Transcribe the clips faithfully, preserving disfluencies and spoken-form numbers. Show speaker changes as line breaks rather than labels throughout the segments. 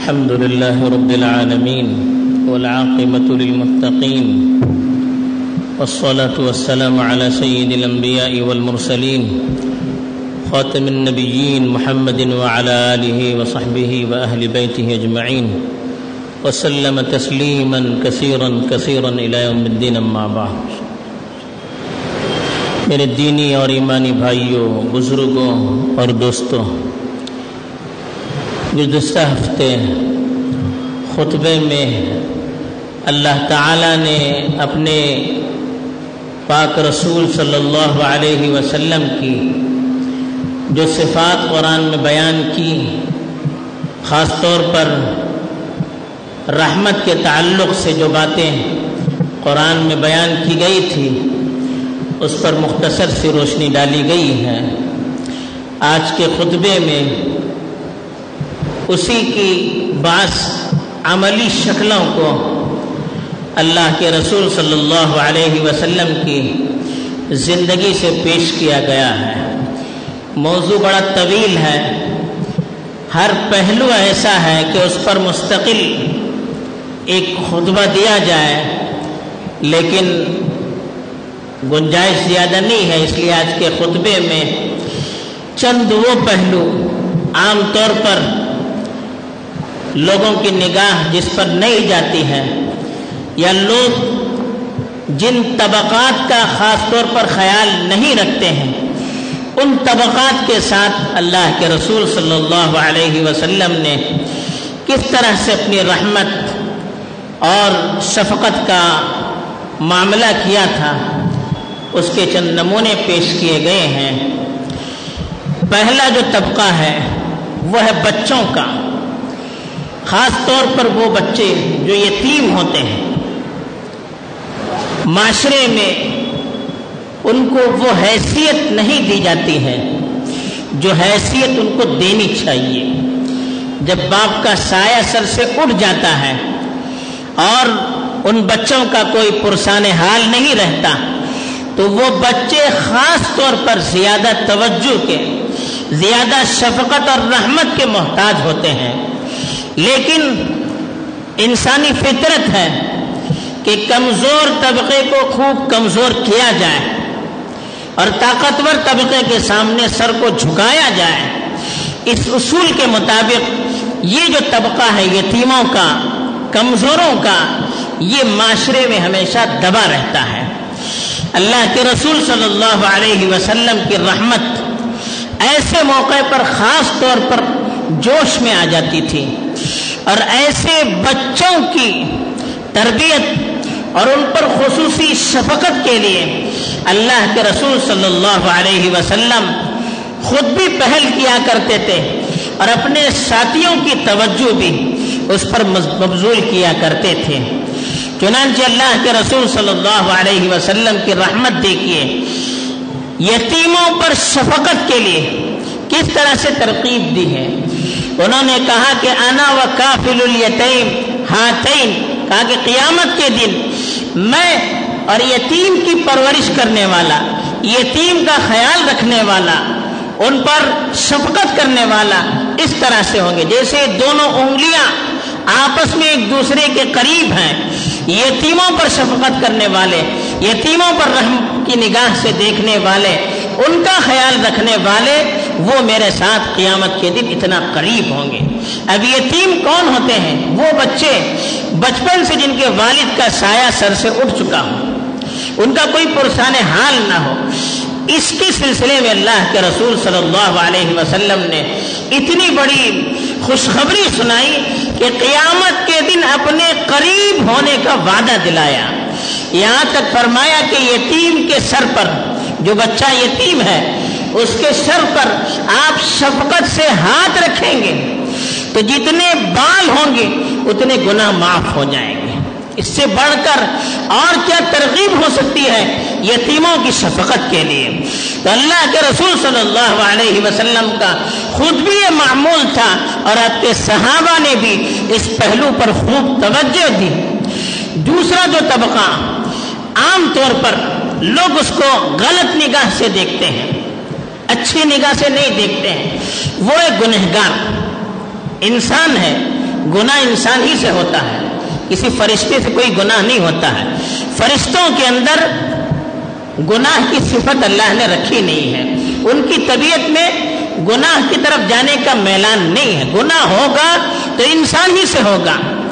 الحمد لله رب العالمين والعاقبة للمتقين والصلاة والسلام على سيد الأنبياء والمرسلين خاتم النبيين محمد وعلى آله وصحبه وأهل بيته أجمعين وسلم تسليما كثيرا كثيرا إلى يوم الدين أما بعد. میرے دینی اور ایمانی بھائیوں، بزرگوں اور دوستوں، گزشتہ ہفتے خطبے میں اللہ تعالیٰ نے اپنے پاک رسول صلی اللہ علیہ وسلم کی جو صفات قرآن میں بیان کی، خاص طور پر رحمت کے تعلق سے جو باتیں قرآن میں بیان کی گئی تھی اس پر مختصر سی روشنی ڈالی گئی ہے. آج کے خطبے میں اسی کی بعض عملی شکلوں کو اللہ کے رسول صلی اللہ علیہ وسلم کی زندگی سے پیش کیا گیا ہے. موضوع بڑا طویل ہے، ہر پہلو ایسا ہے کہ اس پر مستقل ایک خطبہ دیا جائے، لیکن گنجائش زیادہ نہیں ہے، اس لیے آج کے خطبے میں چند وہ پہلو عام طور پر لوگوں کی نگاہ جس پر نہیں جاتی ہے، یا لوگ جن طبقات کا خاص طور پر خیال نہیں رکھتے ہیں، ان طبقات کے ساتھ اللہ کے رسول صلی اللہ علیہ وسلم نے کس طرح سے اپنی رحمت اور شفقت کا معاملہ کیا تھا، اس کے چند نمونے پیش کیے گئے ہیں. پہلا جو طبقہ ہے وہ ہے بچوں کا، خاص طور پر وہ بچے جو یتیم ہوتے ہیں. معاشرے میں ان کو وہ حیثیت نہیں دی جاتی ہے جو حیثیت ان کو دینی چاہیے. جب باپ کا سایہ سر سے اٹھ جاتا ہے اور ان بچوں کا کوئی پرسان حال نہیں رہتا تو وہ بچے خاص طور پر زیادہ توجہ کے، زیادہ شفقت اور رحمت کے محتاج ہوتے ہیں. لیکن انسانی فطرت ہے کہ کمزور طبقے کو خوب کمزور کیا جائے اور طاقتور طبقے کے سامنے سر کو جھکایا جائے. اس اصول کے مطابق یہ جو طبقہ ہے یتیموں کا، کمزوروں کا، یہ معاشرے میں ہمیشہ دبا رہتا ہے. اللہ کے رسول صلی اللہ علیہ وسلم کی رحمت ایسے موقع پر خاص طور پر جوش میں آ جاتی تھی، اور ایسے بچوں کی تربیت اور ان پر خصوصی شفقت کے لیے اللہ کے رسول صلی اللہ علیہ وسلم خود بھی پہل کیا کرتے تھے اور اپنے ساتھیوں کی توجہ بھی اس پر مبذول کیا کرتے تھے. چنانچہ اللہ کے رسول صلی اللہ علیہ وسلم کی رحمت دیکھیے، یتیموں پر شفقت کے لیے کس طرح سے ترغیب دی ہے. انہوں نے کہا کہ انا و کافل الیتیم ہاتین، کہا کہ قیامت کے دن میں اور یتیم کی پرورش کرنے والا، یتیم کا خیال رکھنے والا، ان پر شفقت کرنے والا اس طرح سے ہوں گے جیسے دونوں انگلیاں آپس میں ایک دوسرے کے قریب ہیں. یتیموں پر شفقت کرنے والے، یتیموں پر رحم کی نگاہ سے دیکھنے والے، ان کا خیال رکھنے والے، وہ میرے ساتھ قیامت کے دن اتنا قریب ہوں گے. اب یتیم کون ہوتے ہیں؟ وہ بچے بچپن سے جن کے والد کا سایہ سر سے اٹھ چکا ہو، ان کا کوئی پرسان حال نہ ہو. اس کے سلسلے میں اللہ کے رسول صلی اللہ علیہ وسلم نے اتنی بڑی خوشخبری سنائی کہ قیامت کے دن اپنے قریب ہونے کا وعدہ دلایا. یہاں تک فرمایا کہ یتیم کے سر پر، جو بچہ یتیم ہے اس کے سر پر آپ شفقت سے ہاتھ رکھیں گے تو جتنے بال ہوں گے اتنے گناہ معاف ہو جائیں گے. اس سے بڑھ کر اور کیا ترغیب ہو سکتی ہے یتیموں کی شفقت کے لیے. تو اللہ کے رسول صلی اللہ علیہ وسلم کا خود بھی یہ معمول تھا اور آپ کے صحابہ نے بھی اس پہلو پر خوب توجہ دی. دوسرا جو طبقہ عام طور پر لوگ اس کو غلط نگاہ سے دیکھتے ہیں، اچھی نگاہ سے نہیں دیکھتے ہیں، وہ ایک گنہگار انسان ہے گناہ انسان ہی سے ہوتا ہے، کسی فرشتے سے کوئی گناہ نہیں ہوتا ہے۔ فرشتوں کے اندر گناہ کی صفت اللہ نے رکھی نہیں ہے، ان کی طبیعت میں گناہ کی طرف جانے کا میلان نہیں ہے۔ گناہ ہوگا تو انسان ہی سے ہوگا،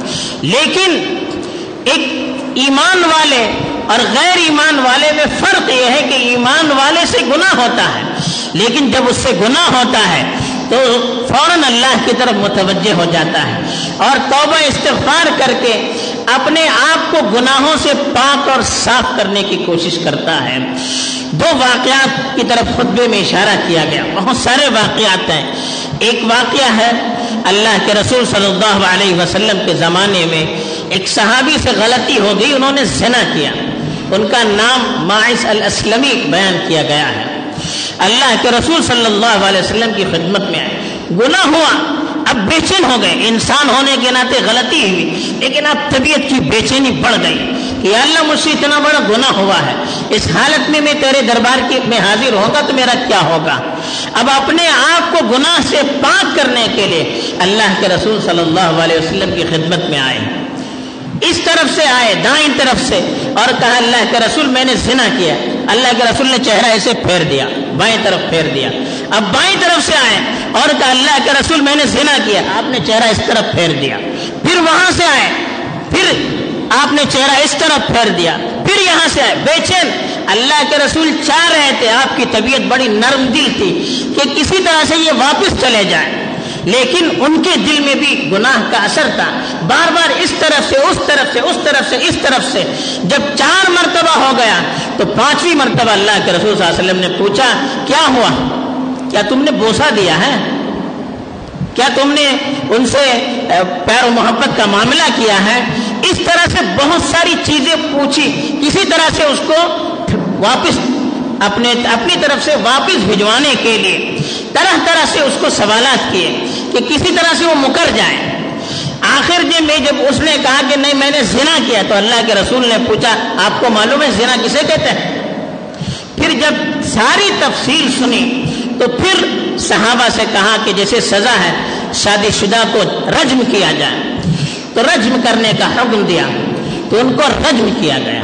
لیکن ایک ایمان والے اور غیر ایمان والے میں فرق یہ ہے کہ ایمان والے سے گناہ ہوتا ہے، لیکن جب اس سے گناہ ہوتا ہے تو فوراً اللہ کی طرف متوجہ ہو جاتا ہے اور توبہ استغفار کر کے اپنے آپ کو گناہوں سے پاک اور صاف کرنے کی کوشش کرتا ہے۔ دو واقعات کی طرف خطبے میں اشارہ کیا گیا، بہت سارے واقعات ہیں۔ ایک واقعہ ہے اللہ کے رسول صلی اللہ علیہ وسلم کے زمانے میں ایک صحابی سے غلطی ہو گئی، انہوں نے زنا کیا، ان کا نام ماعز الاسلمی بیان کیا گیا ہے۔ اللہ کے رسول صلی اللہ علیہ وسلم کی خدمت میں آئے، گناہ ہوا، اب بے چین ہو گئے، انسان ہونے کے ناطے غلطی ہوئی، لیکن اب طبیعت کی بے چینی بڑھ گئی کہ یا اللہ مجھ سے اتنا بڑا گناہ ہوا ہے، اس حالت میں میں تیرے دربار کی میں حاضر ہوگا تو میرا کیا ہوگا؟ اب اپنے آپ کو گناہ سے پاک کرنے کے لیے اللہ کے رسول صلی اللہ علیہ وسلم کی خدمت میں آئے، اس طرف سے آئے دائیں طرف سے اور کہا اللہ کے رسول میں نے زنا کیا۔ اللہ کے رسول نے چہرہ ایسے پھیر دیا، بائیں طرف پھیر دیا۔ اب بائیں طرف سے آئے اور کہا اللہ کے رسول میں نے زنا کیا، آپ نے چہرہ اس طرف پھیر دیا۔ پھر وہاں سے آئے، پھر آپ نے چہرہ اس طرف پھیر دیا، پھر یہاں سے آئے بے چین۔ اللہ کے رسول چاہ رہے تھے، آپ کی طبیعت بڑی نرم دل تھی کہ کسی طرح سے یہ واپس چلے جائیں، لیکن ان کے دل میں بھی گناہ کا اثر تھا، بار بار اس طرف سے اس طرف سے اس طرف سے اس طرف سے۔ جب چار مرتبہ ہو گیا تو پانچویں مرتبہ اللہ کے رسول صلی اللہ علیہ وسلم نے پوچھا کیا ہوا؟ کیا تم نے بوسہ دیا ہے؟ کیا تم نے ان سے پیار و محبت کا معاملہ کیا ہے؟ اس طرح سے بہت ساری چیزیں پوچھی، کسی طرح سے اس کو واپس اپنے اپنی طرف سے واپس بھجوانے کے لیے طرح طرح سے اس کو سوالات کیے کہ کسی طرح سے وہ مکر جائے۔ آخر جب میں جب اس نے کہا کہ نہیں میں نے زنا کیا تو اللہ کے رسول نے پوچھا آپ کو معلوم ہے زنا کسے کہتے ہیں؟ پھر جب ساری تفصیل سنی تو پھر صحابہ سے کہا کہ جیسے سزا ہے شادی شدہ کو رجم کیا جائے، تو رجم کرنے کا حکم دیا تو ان کو رجم کیا گیا۔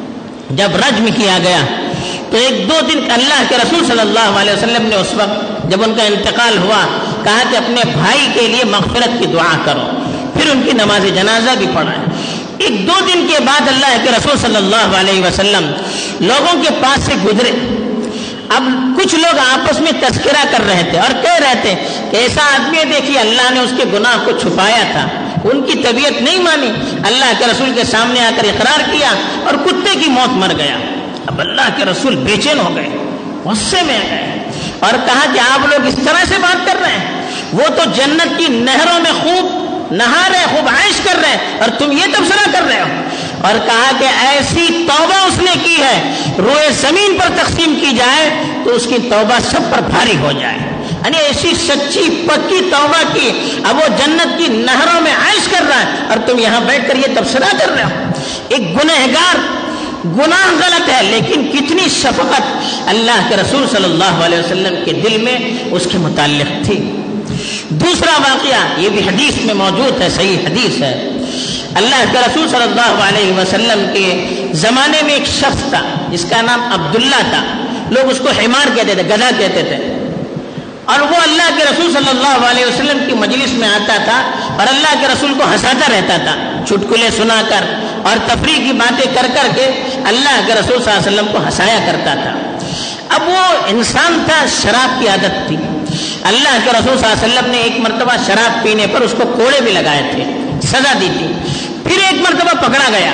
جب رجم کیا گیا تو ایک دو دن اللہ کے رسول صلی اللہ علیہ وسلم نے اس وقت جب ان کا انتقال ہوا کہا کہ اپنے بھائی کے لیے مغفرت کی دعا کرو، پھر ان کی نماز جنازہ بھی پڑھائیں۔ ایک دو دن کے بعد اللہ کے رسول صلی اللہ علیہ وسلم لوگوں کے پاس سے گزرے، اب کچھ لوگ آپس میں تذکرہ کر رہے تھے اور کہہ رہے تھے کہ ایسا آدمی دیکھیے اللہ نے اس کے گناہ کو چھپایا تھا، ان کی طبیعت نہیں مانی، اللہ کے رسول کے سامنے آ کر اقرار کیا اور کتے کی موت مر گیا۔ اب اللہ کے رسول بے چین ہو گئے، غصے میں آ گئے اور کہا کہ آپ لوگ اس طرح سے بات کر رہے ہیں، وہ تو جنت کی نہروں میں خوب نہا رہے، خوب عائش کر رہے ہیں اور تم یہ تبصرہ کر رہے ہو۔ اور کہا کہ ایسی توبہ اس نے کی ہے روئے زمین پر تقسیم کی جائے تو اس کی توبہ سب پر بھاری ہو جائے، یعنی ایسی سچی پکی توبہ کی، اب وہ جنت کی نہروں میں عائش کر رہا ہے اور تم یہاں بیٹھ کر یہ تبصرہ کر رہے ہو۔ ایک گنہگار گناہ غلط ہے لیکن کتنی شفقت اللہ کے رسول صلی اللہ علیہ وسلم کے دل میں اس کے متعلق تھی۔ دوسرا واقعہ یہ بھی حدیث میں موجود ہے، صحیح حدیث ہے، اللہ کے رسول صلی اللہ علیہ وسلم کے زمانے میں ایک شخص تھا جس کا نام عبداللہ تھا، لوگ اس کو حمار کہتے تھے، گدھا کہتے تھے، اور وہ اللہ کے رسول صلی اللہ علیہ وسلم کی مجلس میں آتا تھا اور اللہ کے رسول کو ہنساتا رہتا تھا، چٹکلے سنا کر اور تفریح کی باتیں کر کر کے اللہ کے رسول صلی اللہ علیہ وسلم کو ہنسایا کرتا تھا۔ اب وہ انسان تھا، شراب کی عادت تھی، اللہ کے رسول صلی اللہ علیہ وسلم نے ایک مرتبہ شراب پینے پر اس کو کوڑے بھی لگائے تھے، سزا دی تھی، پھر ایک مرتبہ پکڑا گیا،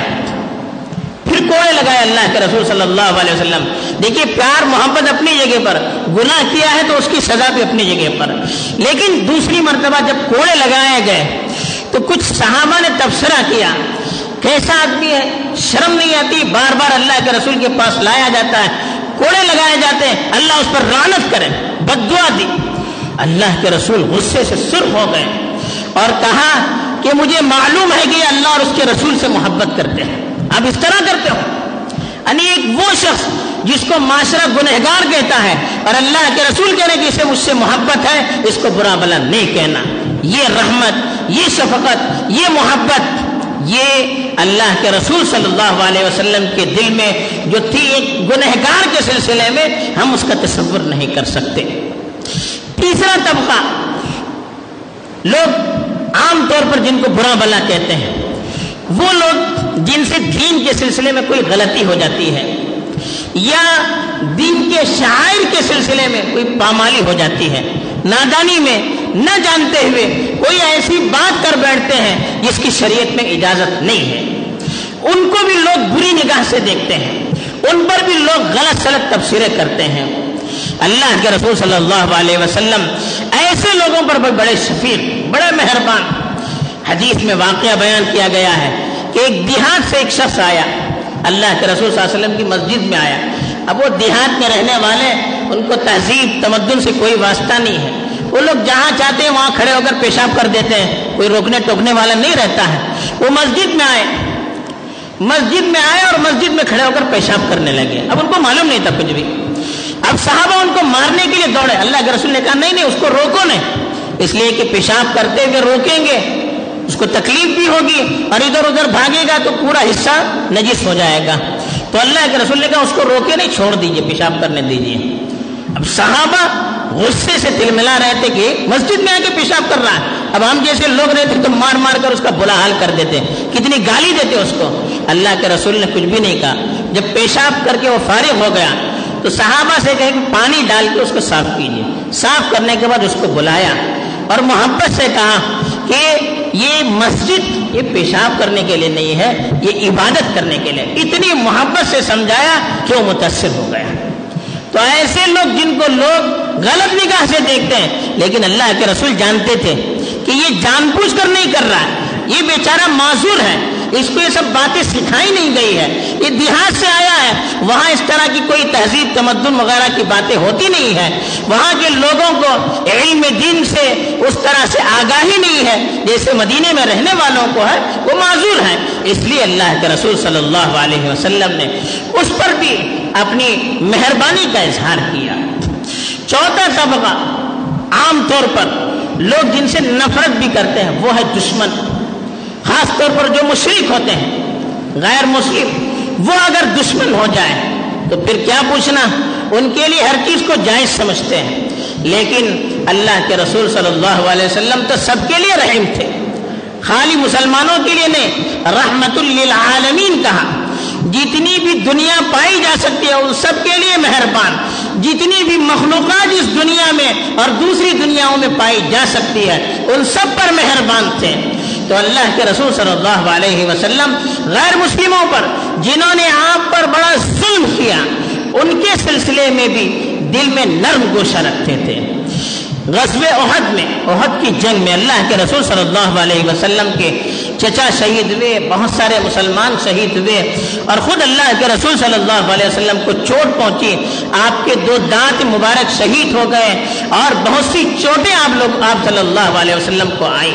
پھر کوڑے لگائے اللہ کے رسول صلی اللہ علیہ وسلم۔ دیکھیے پیار محبت اپنی جگہ پر، گناہ کیا ہے تو اس کی سزا بھی اپنی جگہ پر، لیکن دوسری مرتبہ جب کوڑے لگائے گئے تو کچھ صحابہ نے تبصرہ کیا کیسا آدمی ہے، شرم نہیں آتی، بار بار اللہ کے رسول کے پاس لایا جاتا ہے، کوڑے لگائے جاتے ہیں، اللہ اس پر لعنت کرے، بد دعا دی۔ اللہ کے رسول غصے سے سرخ ہو گئے اور کہا کہ مجھے معلوم ہے کہ اللہ اور اس کے رسول سے محبت کرتے ہیں، آپ اس طرح کرتے ہو۔ یعنی ایک وہ شخص جس کو معاشرہ گنہگار کہتا ہے اور اللہ کے رسول کہنے کہ اسے مجھ سے محبت ہے، اس کو برا بلا نہیں کہنا۔ یہ رحمت، یہ شفقت، یہ محبت، یہ اللہ کے رسول صلی اللہ علیہ وسلم کے دل میں جو تھی ایک گنہگار کے سلسلے میں، ہم اس کا تصور نہیں کر سکتے۔ تیسرا طبقہ لوگ عام طور پر جن کو برا بلا کہتے ہیں، وہ لوگ جن سے دین کے سلسلے میں کوئی غلطی ہو جاتی ہے یا دین کے شعائر کے سلسلے میں کوئی پامالی ہو جاتی ہے، نادانی میں نہ جانتے ہوئے کوئی ایسی بات کر بیٹھتے ہیں جس کی شریعت میں اجازت نہیں ہے، ان کو بھی لوگ بری نگاہ سے دیکھتے ہیں، ان پر بھی لوگ غلط سلط تبصرے کرتے ہیں۔ اللہ کے رسول صلی اللہ علیہ وسلم ایسے لوگوں پر بڑے شفیق، بڑے مہربان۔ حدیث میں واقعہ بیان کیا گیا ہے کہ ایک دیہات سے ایک شخص آیا، اللہ کے رسول صلی اللہ علیہ وسلم کی مسجد میں آیا۔ اب وہ دیہات میں رہنے والے، ان کو تہذیب تمدن سے کوئی واسطہ نہیں ہے، وہ لوگ جہاں چاہتے ہیں وہاں کھڑے ہو کر پیشاب کر دیتے ہیں، کوئی روکنے ٹوکنے والا نہیں رہتا ہے۔ وہ مسجد میں آئے مسجد میں آئے اور مسجد میں کھڑے ہو کر پیشاب کرنے لگے۔ اب ان کو معلوم نہیں تھا کچھ بھی۔ اب صحابہ ان کو مارنے کے لیے دوڑے، اللہ کے رسول نے کہا نہیں نہیں اس کو روکو نہیں، اس لیے کہ پیشاب کرتے ہوئے روکیں گے اس کو تکلیف بھی ہوگی اور ادھر ادھر بھاگے گا تو پورا حصہ نجس ہو جائے گا۔ تو اللہ کے رسول نے کہا اس کو روکے نہیں، چھوڑ دیجئے، پیشاب کرنے دیجئے۔ اب صحابہ غصے سے تلملا رہے تھے کہ مسجد میں آ کے پیشاب کر رہا ہے، اب ہم جیسے لوگ رہتے تو مار مار کر اس کا برا حال کر دیتے، کتنی گالی دیتے اس کو۔ اللہ کے رسول نے کچھ بھی نہیں کہا۔ جب پیشاب کر کے وہ فارغ ہو گیا تو صحابہ سے کہے کہ پانی ڈال کے اس کو صاف کیجیے۔ صاف کرنے کے بعد اس کو بلایا اور محبت سے کہا کہ یہ مسجد یہ پیشاب کرنے کے لیے نہیں ہے، یہ عبادت کرنے کے لیے۔ اتنی محبت سے سمجھایا کہ وہ متاثر ہو گیا۔ تو ایسے لوگ جن کو لوگ غلط نگاہ سے دیکھتے ہیں، لیکن اللہ کے رسول جانتے تھے کہ یہ جان بوجھ کر نہیں کر رہا ہے، یہ بیچارہ معذور ہے، اس کو یہ سب باتیں سکھائی نہیں گئی ہے، یہ دیہات سے آیا ہے، وہاں اس طرح کی کوئی تہذیب تمدن وغیرہ کی باتیں ہوتی نہیں ہے، وہاں کے لوگوں کو علم دین سے اس طرح سے آگاہی نہیں ہے جیسے مدینے میں رہنے والوں کو ہے، وہ معذور ہیں۔ اس لیے اللہ کے رسول صلی اللہ علیہ وسلم نے اس پر بھی اپنی مہربانی کا اظہار کیا۔ چوتھا طبقہ عام طور پر لوگ جن سے نفرت بھی کرتے ہیں وہ ہے دشمن، خاص طور پر جو مشرک ہوتے ہیں، غیر مسلم، وہ اگر دشمن ہو جائے تو پھر کیا پوچھنا، ان کے لیے ہر چیز کو جائز سمجھتے ہیں۔ لیکن اللہ کے رسول صلی اللہ علیہ وسلم تو سب کے لیے رحیم تھے، خالی مسلمانوں کے لیے نہیں، رحمت للعالمین کہا۔ جتنی بھی دنیا پائی جا سکتی ہے ان سب کے لیے مہربان، جتنی بھی مخلوقات اس دنیا میں اور دوسری دنیاؤں میں پائی جا سکتی ہے ان سب پر مہربان تھے۔ تو اللہ کے رسول صلی اللہ علیہ وسلم غیر مسلموں پر جنہوں نے آپ پر بڑا ظلم کیا ان کے سلسلے میں بھی دل میں نرم گوشہ رکھتے تھے۔ غزوہ احد میں، احد کی جنگ میں اللہ کے رسول صلی اللہ علیہ وسلم کے چچا شہید ہوئے، بہت سارے مسلمان شہید ہوئے اور خود اللہ کے رسول صلی اللہ علیہ وسلم کو چوٹ پہنچی، آپ کے دو دانت مبارک شہید ہو گئے اور بہت سی چوٹیں آپ لوگ آپ صلی اللہ علیہ وسلم کو آئی۔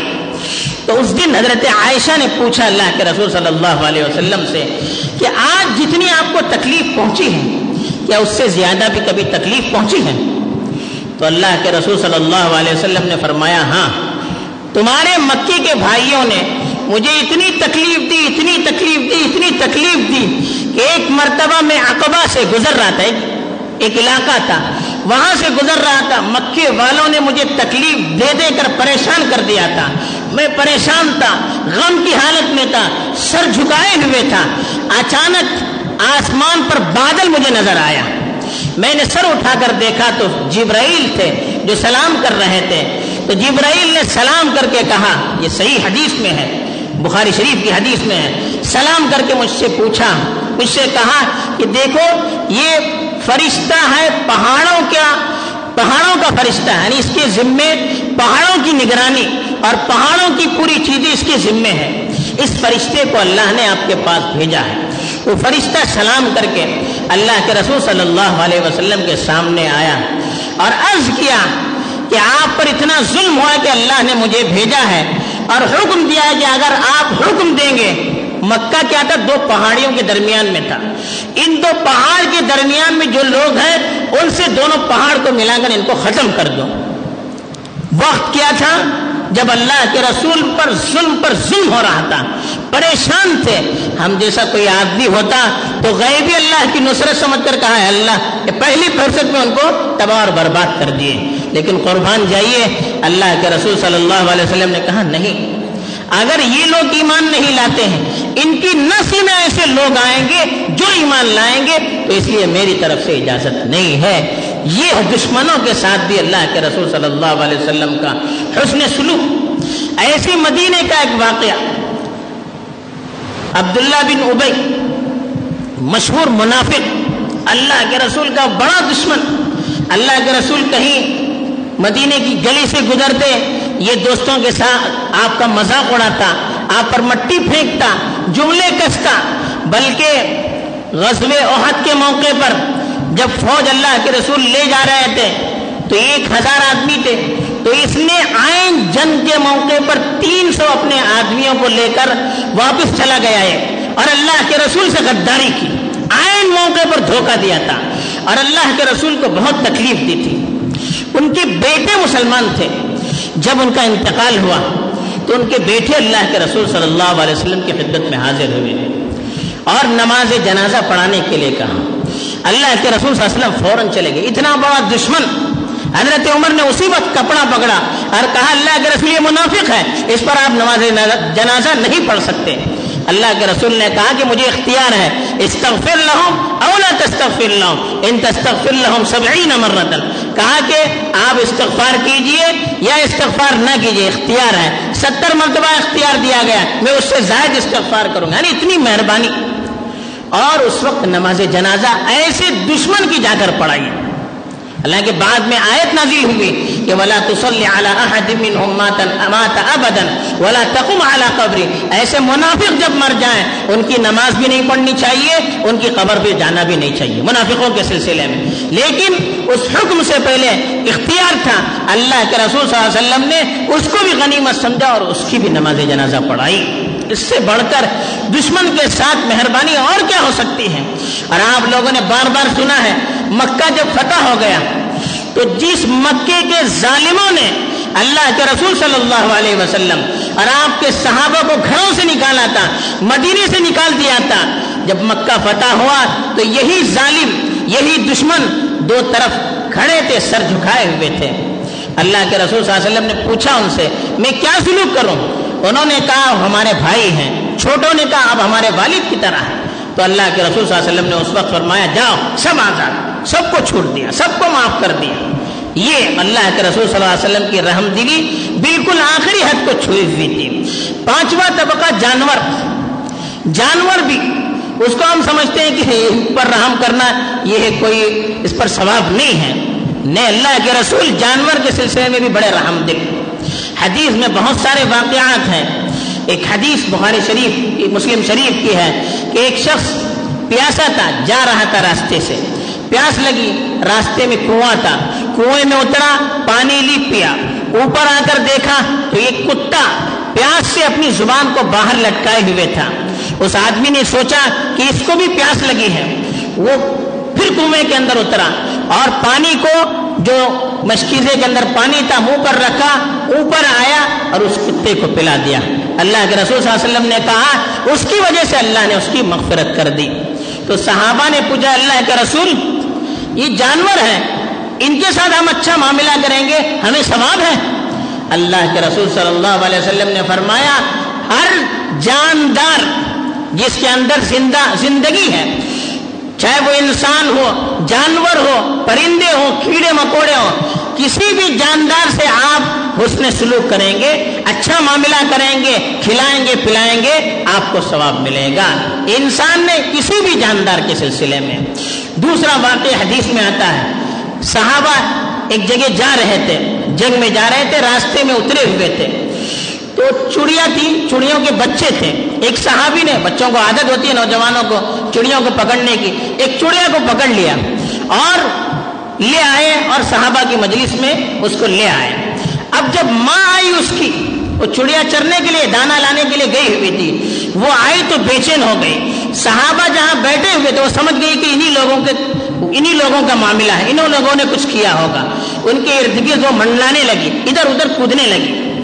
تو اس دن حضرت عائشہ نے پوچھا اللہ کے رسول صلی اللہ علیہ وسلم سے کہ آج جتنی آپ کو تکلیف پہنچی ہے کیا اس سے زیادہ بھی کبھی تکلیف پہنچی ہے؟ تو اللہ کے رسول صلی اللہ علیہ وسلم نے فرمایا ہاں، تمہارے مکی کے بھائیوں نے مجھے اتنی تکلیف دی اتنی تکلیف دی اتنی تکلیف دی کہ ایک مرتبہ میں عقبہ سے گزر رہا تھا، ایک علاقہ تھا وہاں سے گزر رہا تھا، مکے والوں نے مجھے تکلیف دے دے کر پریشان کر دیا تھا، میں پریشان تھا، غم کی حالت میں تھا، سر جھکائے ہوئے تھا۔ اچانک آسمان پر بادل مجھے نظر آیا، میں نے سر اٹھا کر دیکھا تو جبرائیل تھے جو سلام کر رہے تھے۔ تو جبرائیل نے سلام کر کے کہا، یہ صحیح حدیث میں ہے، بخاری شریف کی حدیث میں ہے، سلام کر کے مجھ سے پوچھا، مجھ سے کہا کہ دیکھو یہ فرشتہ ہے پہاڑوں کا پہاڑوں کا فرشتہ ہے، یعنی اس کے ذمے پہاڑوں کی نگرانی اور پہاڑوں کی پوری چیزیں اس کے ذمے ہے، اس فرشتے کو اللہ نے آپ کے پاس بھیجا ہے۔ وہ فرشتہ سلام کر کے اللہ کے رسول صلی اللہ علیہ وسلم کے سامنے آیا اور عرض کیا کہ آپ پر اتنا ظلم ہوا کہ اللہ نے مجھے بھیجا ہے اور حکم دیا ہے کہ اگر آپ حکم دیں گے، مکہ کیا تھا، دو پہاڑیوں کے درمیان میں تھا، ان دو پہاڑ کے درمیان میں جو لوگ ہیں ان سے دونوں پہاڑ کو ملا کر ان کو ختم کر دو۔ وقت کیا تھا، جب اللہ کے رسول پر ظلم پر ظلم ہو رہا تھا، پریشان تھے. ہم جیسا کوئی آدمی ہوتا تو غیبی اللہ کی نصرت سمجھ کر کہا ہے اللہ کہ پہلی فرصت میں ان کو تباہ اور برباد کر دیے. لیکن قربان جائیے اللہ کے رسول صلی اللہ علیہ وسلم نے کہا نہیں، اگر یہ لوگ ایمان نہیں لاتے ہیں، ان کی نسل میں ایسے لوگ آئیں گے جو ایمان لائیں گے، تو اس لیے میری طرف سے اجازت نہیں ہے. یہ دشمنوں کے ساتھ بھی اللہ کے رسول صلی اللہ علیہ وسلم کا حسن سلوک. ایسی مدینے کا ایک واقعہ، عبداللہ بن ابی مشہور منافق، اللہ کے رسول کا بڑا دشمن. اللہ کے رسول کہیں مدینے کی گلی سے گزرتے، یہ دوستوں کے ساتھ آپ کا مذاق اڑاتا، آپ پر مٹی پھینکتا، جملے کستا. بلکہ غزوہ احد کے موقع پر جب فوج اللہ کے رسول لے جا رہے تھے تو ایک ہزار آدمی تھے، تو اس نے عین جنگ کے موقع پر تین سو اپنے آدمیوں کو لے کر واپس چلا گیا ہے اور اللہ کے رسول سے غداری کی، عین موقع پر دھوکہ دیا تھا اور اللہ کے رسول کو بہت تکلیف دی تھی. ان کے بیٹے مسلمان تھے. جب ان کا انتقال ہوا تو ان کے بیٹے اللہ کے رسول صلی اللہ علیہ وسلم کی خدمت میں حاضر ہوئے اور نماز جنازہ پڑھانے کے لیے کہا. اللہ کے رسول صلی اللہ علیہ وسلم فوراً چلے گئے. اتنا بڑا دشمن، حضرت عمر نے اسی وقت کپڑا پکڑا اور کہا اللہ کے رسول یہ منافق ہے، اس پر آپ نماز جنازہ نہیں پڑھ سکتے. اللہ کے رسول نے کہا کہ مجھے اختیار ہے، استغفر لهم او لا تستغفر لهم ان تستغفر لهم سبعین مرۃ. کہا کہ آپ استغفار کیجئے یا استغفار نہ کیجئے، اختیار ہے. ستر مرتبہ اختیار دیا گیا، میں اس سے زائد استغفار کروں گا. یعنی اتنی مہربانی. اور اس وقت نماز جنازہ ایسے دشمن کی جا کر پڑھائی. اللہ کے بعد میں آیت نازل ہوئی کہ ولا تصلی علی احد منهم مات ابدا ولا تقم علی قبر. ایسے منافق جب مر جائیں ان کی نماز بھی نہیں پڑھنی چاہیے، ان کی قبر پہ جانا بھی نہیں چاہیے منافقوں کے سلسلے میں. لیکن اس حکم سے پہلے اختیار تھا، اللہ کے رسول صلی اللہ علیہ وسلم نے اس کو بھی غنیمت سمجھا اور اس کی بھی نماز جنازہ پڑھائی. اس سے بڑھ کر دشمن کے ساتھ مہربانی اور کیا ہو سکتی ہے. اور آپ لوگوں نے بار بار سنا ہے مکہ جب فتح ہو گیا تو جس مکے کے ظالموں نے اللہ کے رسول صلی اللہ علیہ وسلم اور آپ کے صحابہ کو گھروں سے نکالا تھا، مدینے سے نکال دیا تھا، جب مکہ فتح ہوا تو یہی ظالم، یہی دشمن دو طرف کھڑے تھے، سر جھکائے ہوئے تھے. اللہ کے رسول صلی اللہ علیہ وسلم نے پوچھا ان سے میں کیا سلوک کروں؟ انہوں نے کہا ہمارے بھائی ہیں. چھوٹوں نے کہا اب ہمارے والد کی طرح ہے. تو اللہ کے رسول صلی اللہ علیہ وسلم نے اس وقت فرمایا جاؤ سب آزاد، سب کو چھوڑ دیا، سب کو معاف کر دیا. یہ اللہ کے رسول صلی اللہ علیہ وسلم کی رحم دلی بالکل آخری حد کو چھوئی ہوئی تھی. پانچواں طبقہ جانور. جانور بھی اس کو ہم سمجھتے ہیں کہ ان پر رحم کرنا یہ کوئی اس پر ثواب نہیں ہے. نہیں، اللہ کے رسول جانور کے سلسلے میں بھی بڑے رحم دل. حدیث میں بہت سارے واقعات ہیں. ایک حدیث بخاری شریف مسلم شریف کی ہے کہ ایک شخص پیاسا تھا، جا رہا تھا راستے سے، پیاس لگی، راستے میں کنواں تھا، کنویں میں اترا، پانی لی، پیا. اوپر آ کر دیکھا تو ایک کتا پیاس سے اپنی زبان کو باہر لٹکائے ہوئے تھا. اس آدمی نے سوچا کہ اس کو بھی پیاس لگی ہے. وہ پھر کنویں کے اندر اترا اور پانی کو جو مشکیزے کے اندر پانی تھا منہ پر رکھا، اوپر آیا اور اس کتے کو پلا دیا. اللہ کے رسول صلی اللہ علیہ وسلم نے کہا اس کی وجہ سے اللہ نے اس کی مغفرت کر دی. تو صحابہ نے پوچھا اللہ کے رسول یہ جانور ہیں، ان کے ساتھ ہم اچھا معاملہ کریں گے ہمیں ثواب ہے؟ اللہ کے رسول صلی اللہ علیہ وسلم نے فرمایا ہر جاندار جس کے اندر زندہ زندگی ہے، چاہے وہ انسان ہو، جانور ہو، پرندے ہو، کیڑے مکوڑے ہو، کسی بھی جاندار سے آپ حسن سلوک کریں گے، اچھا معاملہ کریں گے، کھلائیں گے پلائیں گے، آپ کو ثواب ملے گا. انسان نے کسی بھی جاندار کے سلسلے میں. دوسرا واقعہ حدیث میں آتا ہے، صحابہ ایک جگہ جا رہے تھے، جنگ میں جا رہے تھے، راستے میں اترے ہوئے تھے تو چڑیا تھی، چڑیوں کے بچے تھے. ایک صحابی نے، بچوں کو عادت ہوتی ہے نوجوانوں کو چڑیوں کو پکڑنے کی، ایک چڑیا کو پکڑ لیا اور لے آئے اور صحابہ کی مجلس میں اس کو لے آئے. اب جب ماں آئی اس کی، وہ چڑیا چرنے کے لیے دانا لانے کے لیے گئی ہوئی تھی، وہ آئی تو بے چین ہو گئی. صحابہ جہاں بیٹھے ہوئے تھے وہ سمجھ گئی کہ انہی لوگوں کے انہی لوگوں کا معاملہ ہے، انہوں لوگوں نے کچھ کیا ہوگا. ان کے ارد گرد وہ منڈلانے لگی، ادھر ادھر کودنے لگی.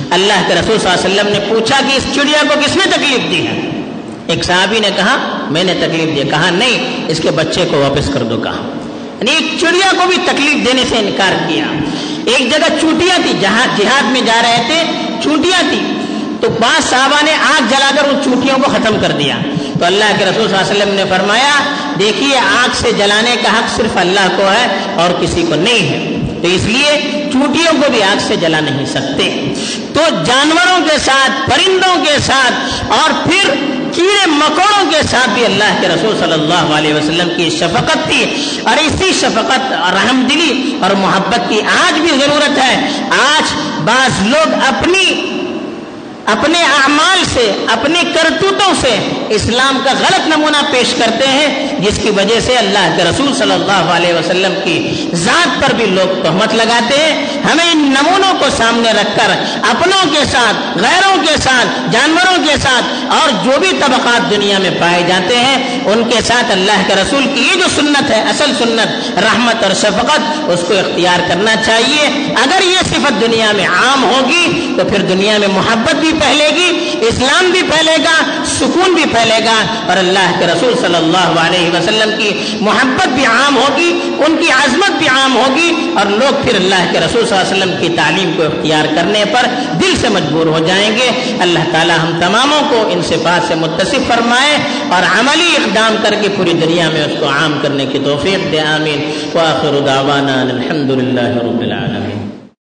اللہ کے رسول صلی اللہ علیہ وسلم نے پوچھا کہ اس چڑیا کو کس نے تکلیف دی ہے؟ ایک صحابی نے کہا میں نے تکلیف دی. کہا نہیں، اس کے بچے کو واپس کر دو. کہا یعنی ایک چڑیا کو بھی تکلیف دینے سے انکار کیا. ایک جگہ چونٹیاں تھی، جہاں جہاد میں جا رہے تھے چونٹیاں تھی، تو بعض صحابہ نے آگ جلا کر ان چونٹیوں کو ختم کر دیا. تو اللہ کے رسول صلی اللہ علیہ وسلم نے فرمایا دیکھیے آگ سے جلانے کا حق صرف اللہ کو ہے اور کسی کو نہیں ہے، تو اس لیے چونٹیوں کو بھی آگ سے جلا نہیں سکتے. تو جانوروں کے ساتھ، پرندوں کے ساتھ اور پھر کیڑے مکوڑوں کے ساتھ بھی اللہ کے رسول صلی اللہ علیہ وسلم کی شفقت تھی. اور اسی شفقت اور رحم دلی اور محبت کی آج بھی ضرورت ہے. آج بعض لوگ اپنی اپنے اعمال سے، اپنی کرتوتوں سے اسلام کا غلط نمونہ پیش کرتے ہیں، جس کی وجہ سے اللہ کے رسول صلی اللہ علیہ وسلم کی ذات پر بھی لوگ تہمت لگاتے ہیں. ہمیں ان نمونوں کو سامنے رکھ کر اپنوں کے ساتھ، غیروں کے ساتھ، جانوروں کے ساتھ اور جو بھی طبقات دنیا میں پائے جاتے ہیں ان کے ساتھ اللہ کے رسول کی یہ جو سنت ہے، اصل سنت رحمت اور شفقت، اس کو اختیار کرنا چاہیے. اگر یہ صفت دنیا میں عام ہوگی تو پھر دنیا میں محبت بھی پھیلے گی، اسلام بھی پھیلے گا، سکون بھی پھیلے گا، اور اللہ کے رسول صلی اللہ علیہ وسلم کی محبت بھی عام ہوگی، ان کی عظمت بھی عام ہوگی، اور لوگ پھر اللہ کے رسول صلی اللہ علیہ وسلم کی تعلیم کو اختیار کرنے پر دل سے مجبور ہو جائیں گے. اللہ تعالی ہم تماموں کو ان صفات سے متصف فرمائے اور عملی اقدام کر کے پوری دنیا میں اس کو عام کرنے کی توفیق دے. آمین. وآخر دعوانا الحمد للہ رب العالمین.